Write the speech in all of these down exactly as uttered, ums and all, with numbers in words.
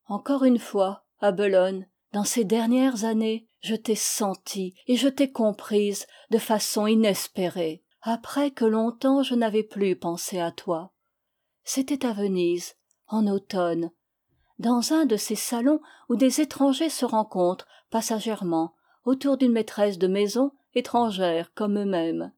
encore une fois, à Bellone, dans ces dernières années, je t'ai sentie et je t'ai comprise de façon inespérée, après que longtemps je n'avais plus pensé à toi. C'était à Venise, en automne, dans un de ces salons où des étrangers se rencontrent passagèrement autour d'une maîtresse de maison étrangère comme eux-mêmes.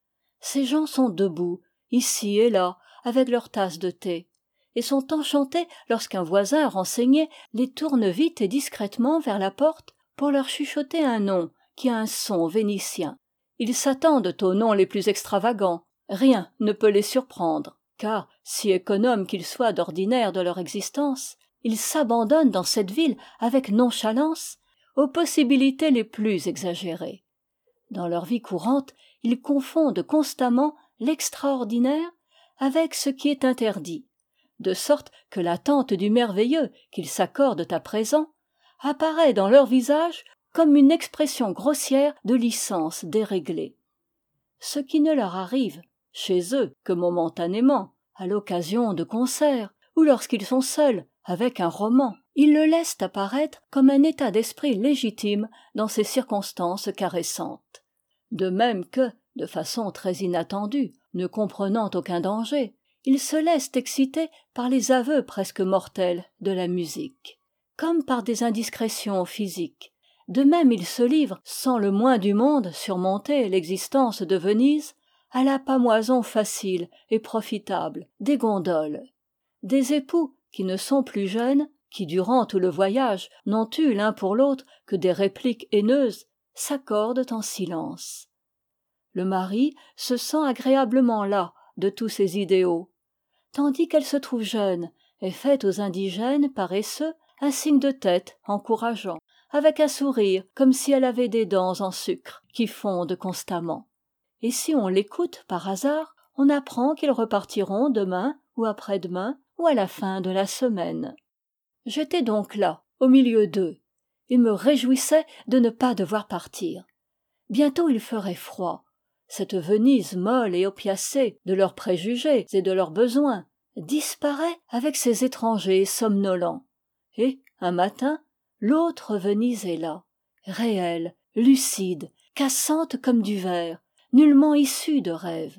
Ces gens sont debout, ici et là, avec leur tasse de thé, et sont enchantés lorsqu'un voisin renseigné les tourne vite et discrètement vers la porte pour leur chuchoter un nom qui a un son vénitien. Ils s'attendent aux noms les plus extravagants, rien ne peut les surprendre, car, si économes qu'ils soient d'ordinaire de leur existence, ils s'abandonnent dans cette ville avec nonchalance aux possibilités les plus exagérées. Dans leur vie courante, ils confondent constamment l'extraordinaire avec ce qui est interdit, de sorte que l'attente du merveilleux qu'ils s'accordent à présent apparaît dans leur visage comme une expression grossière de licence déréglée. Ce qui ne leur arrive, chez eux, que momentanément, à l'occasion de concerts, ou lorsqu'ils sont seuls, avec un roman, ils le laissent apparaître comme un état d'esprit légitime dans ces circonstances caressantes. De même que, de façon très inattendue, ne comprenant aucun danger, ils se laissent exciter par les aveux presque mortels de la musique, comme par des indiscrétions physiques. De même ils se livrent, sans le moins du monde surmonter l'existence de Venise, à la pâmoison facile et profitable des gondoles. Des époux qui ne sont plus jeunes, qui durant tout le voyage n'ont eu l'un pour l'autre que des répliques haineuses, s'accordent en silence. Le mari se sent agréablement las de tous ces idéaux, tandis qu'elle se trouve jeune et fait aux indigènes paresseux un signe de tête encourageant, avec un sourire comme si elle avait des dents en sucre qui fondent constamment. Et si on l'écoute par hasard, on apprend qu'ils repartiront demain ou après-demain ou à la fin de la semaine. J'étais donc là, au milieu d'eux, et me réjouissais de ne pas devoir partir. Bientôt il ferait froid. Cette Venise molle et opiacée de leurs préjugés et de leurs besoins disparaît avec ces étrangers somnolents. Et, un matin, l'autre Venise est là, réelle, lucide, cassante comme du verre, nullement issue de rêve.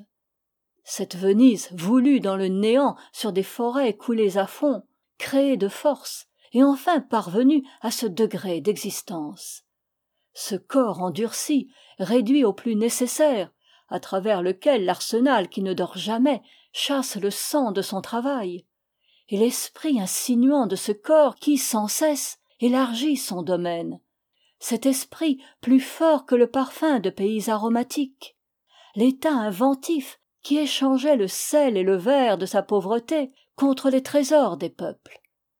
Cette Venise voulue dans le néant sur des forêts coulées à fond, créée de force, et enfin parvenue à ce degré d'existence. Ce corps endurci, réduit au plus nécessaire, à travers lequel l'arsenal qui ne dort jamais chasse le sang de son travail, et l'esprit insinuant de ce corps qui, sans cesse, élargit son domaine, cet esprit plus fort que le parfum de pays aromatiques, l'état inventif qui échangeait le sel et le verre de sa pauvreté contre les trésors des peuples.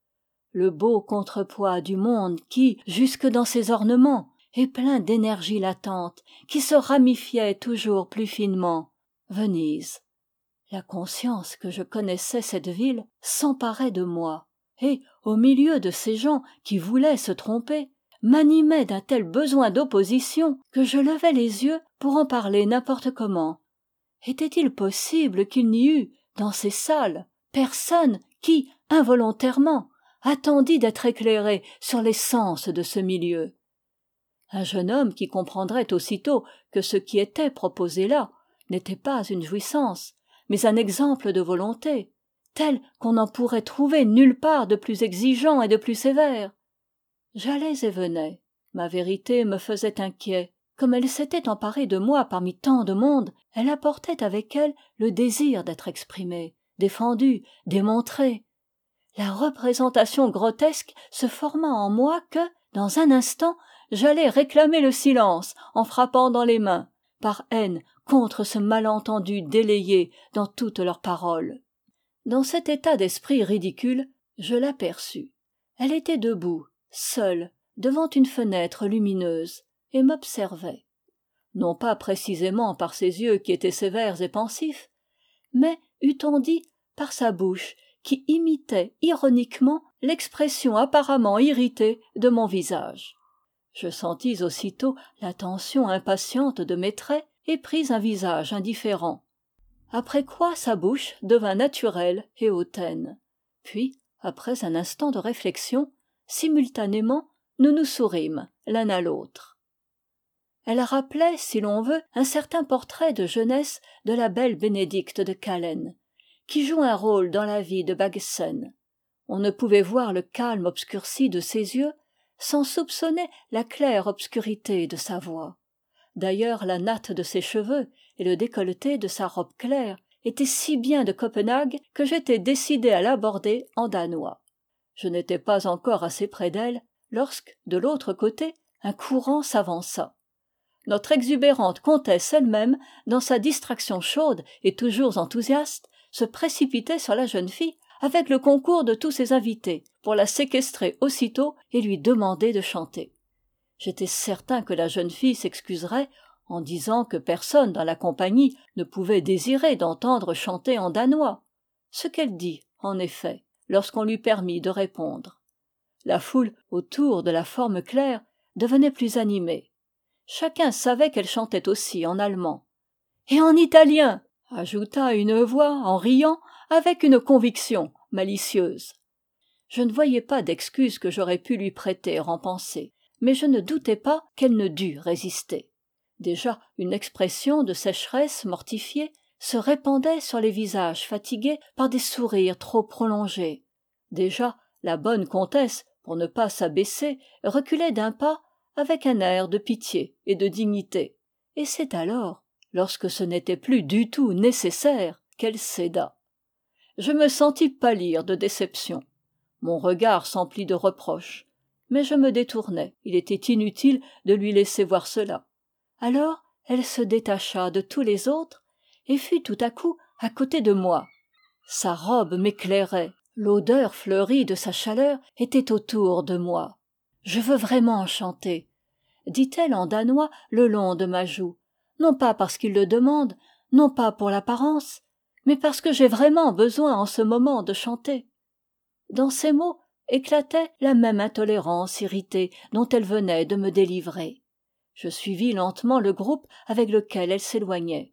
Le beau contrepoids du monde qui, jusque dans ses ornements, est plein d'énergie latente qui se ramifiait toujours plus finement. Venise. La conscience que je connaissais cette ville s'emparait de moi, et, au milieu de ces gens qui voulaient se tromper, m'animait d'un tel besoin d'opposition que je levais les yeux pour en parler n'importe comment. Était-il possible qu'il n'y eût, dans ces salles, personne qui, involontairement, attendît d'être éclairé sur l'essence de ce milieu? Un jeune homme qui comprendrait aussitôt que ce qui était proposé là n'était pas une jouissance, mais un exemple de volonté, tel qu'on n'en pourrait trouver nulle part de plus exigeant et de plus sévère. J'allais et venais. Ma vérité me faisait inquiet. Comme elle s'était emparée de moi parmi tant de monde, elle apportait avec elle le désir d'être exprimée, défendue, démontrée. La représentation grotesque se forma en moi que, dans un instant, j'allais réclamer le silence en frappant dans les mains, par haine contre ce malentendu délayé dans toutes leurs paroles. Dans cet état d'esprit ridicule, je l'aperçus. Elle était debout, seule, devant une fenêtre lumineuse, et m'observait. Non pas précisément par ses yeux qui étaient sévères et pensifs, mais, eût-on dit, par sa bouche qui imitait ironiquement l'expression apparemment irritée de mon visage. Je sentis aussitôt l'attention impatiente de mes traits et pris un visage indifférent. Après quoi sa bouche devint naturelle et hautaine. Puis, après un instant de réflexion, simultanément nous nous sourîmes l'un à l'autre. Elle rappelait, si l'on veut, un certain portrait de jeunesse de la belle Bénédicte de Calen, qui joue un rôle dans la vie de Baggesen. On ne pouvait voir le calme obscurci de ses yeux sans soupçonner la claire obscurité de sa voix. D'ailleurs la natte de ses cheveux et le décolleté de sa robe claire étaient si bien de Copenhague que j'étais décidé à l'aborder en danois. Je n'étais pas encore assez près d'elle lorsque, de l'autre côté, un courant s'avança. Notre exubérante comtesse elle-même, dans sa distraction chaude et toujours enthousiaste, se précipitait sur la jeune fille avec le concours de tous ses invités pour la séquestrer aussitôt et lui demander de chanter. J'étais certain que la jeune fille s'excuserait en disant que personne dans la compagnie ne pouvait désirer d'entendre chanter en danois, ce qu'elle dit, en effet, lorsqu'on lui permit de répondre. La foule autour de la forme claire devenait plus animée. Chacun savait qu'elle chantait aussi en allemand. « Et en italien !» ajouta une voix en riant avec une conviction malicieuse. Je ne voyais pas d'excuse que j'aurais pu lui prêter en pensée, mais je ne doutais pas qu'elle ne dût résister. Déjà une expression de sécheresse mortifiée se répandait sur les visages fatigués par des sourires trop prolongés. Déjà la bonne comtesse, pour ne pas s'abaisser, reculait d'un pas avec un air de pitié et de dignité. Et c'est alors, lorsque ce n'était plus du tout nécessaire, qu'elle céda. Je me sentis pâlir de déception. Mon regard s'emplit de reproches. Mais je me détournai. Il était inutile de lui laisser voir cela. Alors elle se détacha de tous les autres et fut tout à coup à côté de moi. Sa robe m'éclairait. L'odeur fleurie de sa chaleur était autour de moi. « Je veux vraiment chanter », dit-elle en danois le long de ma joue, non pas parce qu'il le demande, non pas pour l'apparence, mais parce que j'ai vraiment besoin en ce moment de chanter. Dans ces mots éclatait la même intolérance irritée dont elle venait de me délivrer. Je suivis lentement le groupe avec lequel elle s'éloignait.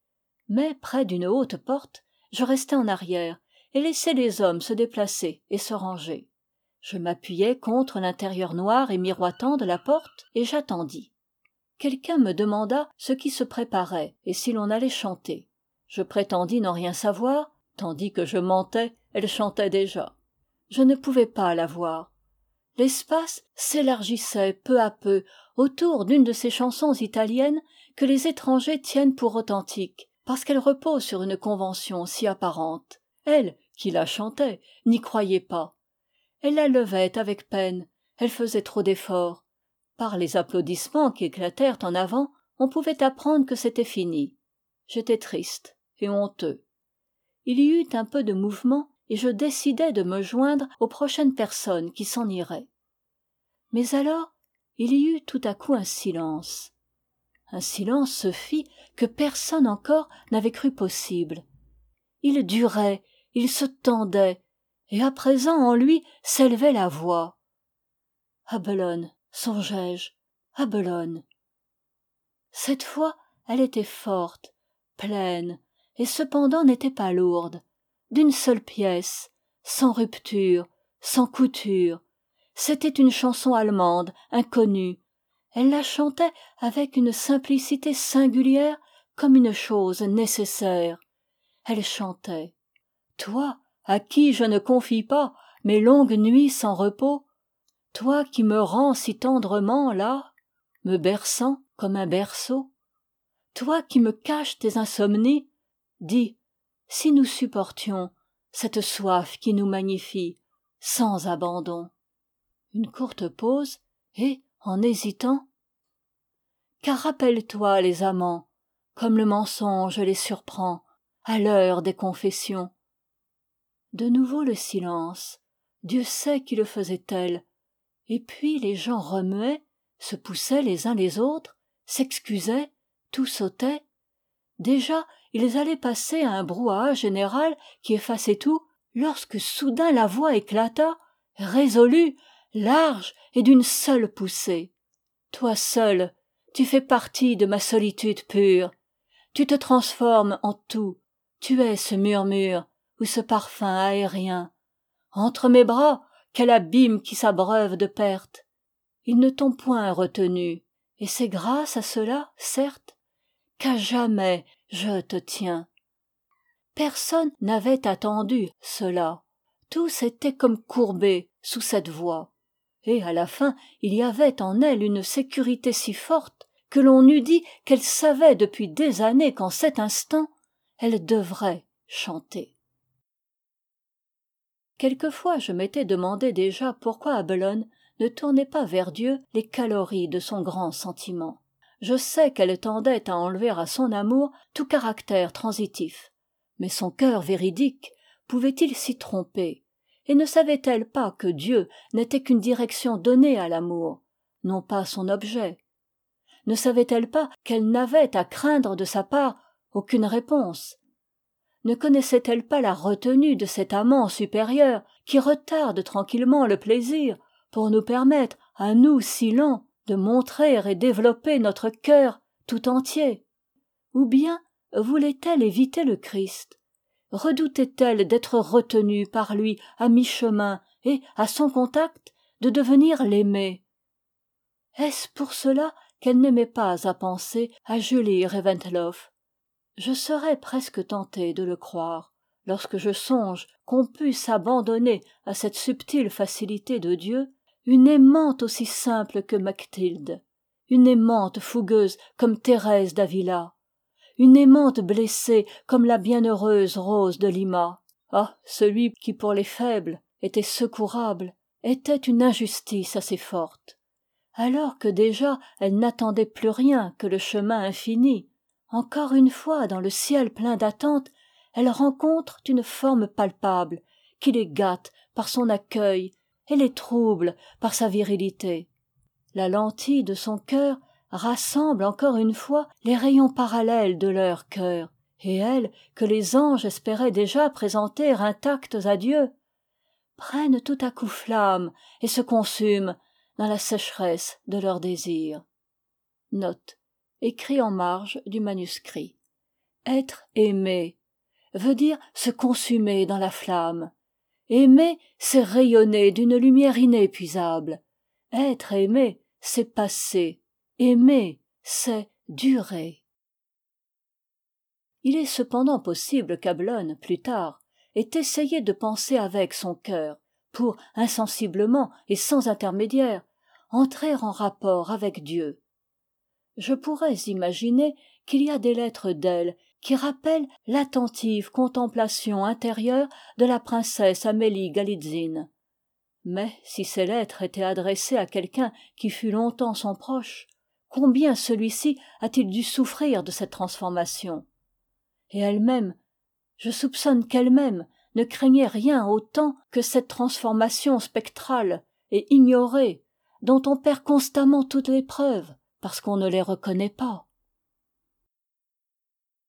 Mais près d'une haute porte, je restai en arrière et laissai les hommes se déplacer et se ranger. Je m'appuyai contre l'intérieur noir et miroitant de la porte et j'attendis. Quelqu'un me demanda ce qui se préparait et si l'on allait chanter. Je prétendis n'en rien savoir, tandis que je mentais, elle chantait déjà. Je ne pouvais pas la voir. L'espace s'élargissait peu à peu autour d'une de ces chansons italiennes que les étrangers tiennent pour authentiques, parce qu'elles reposent sur une convention si apparente. Elle, qui la chantait, n'y croyait pas. Elle la levait avec peine, elle faisait trop d'efforts. Par les applaudissements qui éclatèrent en avant, on pouvait apprendre que c'était fini. J'étais triste et honteux. Il y eut un peu de mouvement et je décidai de me joindre aux prochaines personnes qui s'en iraient. Mais alors, il y eut tout à coup un silence. Un silence se fit que personne encore n'avait cru possible. Il durait, il se tendait, et à présent en lui s'élevait la voix. Abelone, songeai-je, Abelone. Cette fois, elle était forte, pleine, et cependant n'était pas lourde, d'une seule pièce, sans rupture, sans couture. C'était une chanson allemande, inconnue. Elle la chantait avec une simplicité singulière comme une chose nécessaire. Elle chantait. Toi, à qui je ne confie pas mes longues nuits sans repos, toi qui me rends si tendrement là, me berçant comme un berceau, toi qui me caches tes insomnies, dis, si nous supportions cette soif qui nous magnifie, sans abandon. Une courte pause, et, en hésitant, car rappelle-toi les amants, comme le mensonge les surprend, à l'heure des confessions. De nouveau le silence, Dieu sait qui le faisait-elle, et puis les gens remuaient, se poussaient les uns les autres, s'excusaient, tout sautait. Déjà ils allaient passer à un brouhaha général qui effaçait tout, lorsque soudain la voix éclata, résolue, large et d'une seule poussée. Toi seul, tu fais partie de ma solitude pure, tu te transformes en tout, tu es ce murmure ou ce parfum aérien. Entre mes bras, quel abîme qui s'abreuve de pertes. Ils ne t'ont point retenu, et c'est grâce à cela, certes, qu'à jamais je te tiens. Personne n'avait attendu cela. Tous étaient comme courbés sous cette voix. Et à la fin, il y avait en elle une sécurité si forte que l'on eût dit qu'elle savait depuis des années qu'en cet instant, elle devrait chanter. Quelquefois je m'étais demandé déjà pourquoi Abelone ne tournait pas vers Dieu les calories de son grand sentiment. Je sais qu'elle tendait à enlever à son amour tout caractère transitif, mais son cœur véridique pouvait-il s'y tromper, et ne savait-elle pas que Dieu n'était qu'une direction donnée à l'amour, non pas son objet? Ne savait-elle pas qu'elle n'avait à craindre de sa part aucune réponse? Ne connaissait-elle pas la retenue de cet amant supérieur qui retarde tranquillement le plaisir pour nous permettre, à nous si lents, de montrer et développer notre cœur tout entier? Ou bien voulait-elle éviter le Christ? Redoutait-elle d'être retenue par lui à mi-chemin et, à son contact, de devenir l'aimé? Est-ce pour cela qu'elle n'aimait pas à penser à Julie Reventlow? Je serais presque tenté de le croire, lorsque je songe qu'on pût s'abandonner à cette subtile facilité de Dieu, une aimante aussi simple que Mathilde, une aimante fougueuse comme Thérèse d'Avila, une aimante blessée comme la bienheureuse Rose de Lima. Ah, celui qui pour les faibles était secourable était une injustice assez forte. Alors que déjà elle n'attendait plus rien que le chemin infini, encore une fois dans le ciel plein d'attentes, elle rencontre une forme palpable qui les gâte par son accueil et les trouble par sa virilité. La lentille de son cœur rassemble encore une fois les rayons parallèles de leur cœur, et elles, que les anges espéraient déjà présenter intactes à Dieu, prennent tout à coup flamme et se consument dans la sécheresse de leur désir. Note, écrit en marge du manuscrit. Être aimé veut dire se consumer dans la flamme. Aimer, c'est rayonner d'une lumière inépuisable. Être aimé, c'est passer. Aimer, c'est durer. Il est cependant possible qu'Abelone, plus tard, ait essayé de penser avec son cœur, pour, insensiblement et sans intermédiaire, entrer en rapport avec Dieu. Je pourrais imaginer qu'il y a des lettres d'elle qui rappellent l'attentive contemplation intérieure de la princesse Amélie Galitzine. Mais si ces lettres étaient adressées à quelqu'un qui fut longtemps son proche, combien celui-ci a-t-il dû souffrir de cette transformation? Et elle-même, je soupçonne qu'elle-même ne craignait rien autant que cette transformation spectrale et ignorée dont on perd constamment toutes les preuves parce qu'on ne les reconnaît pas.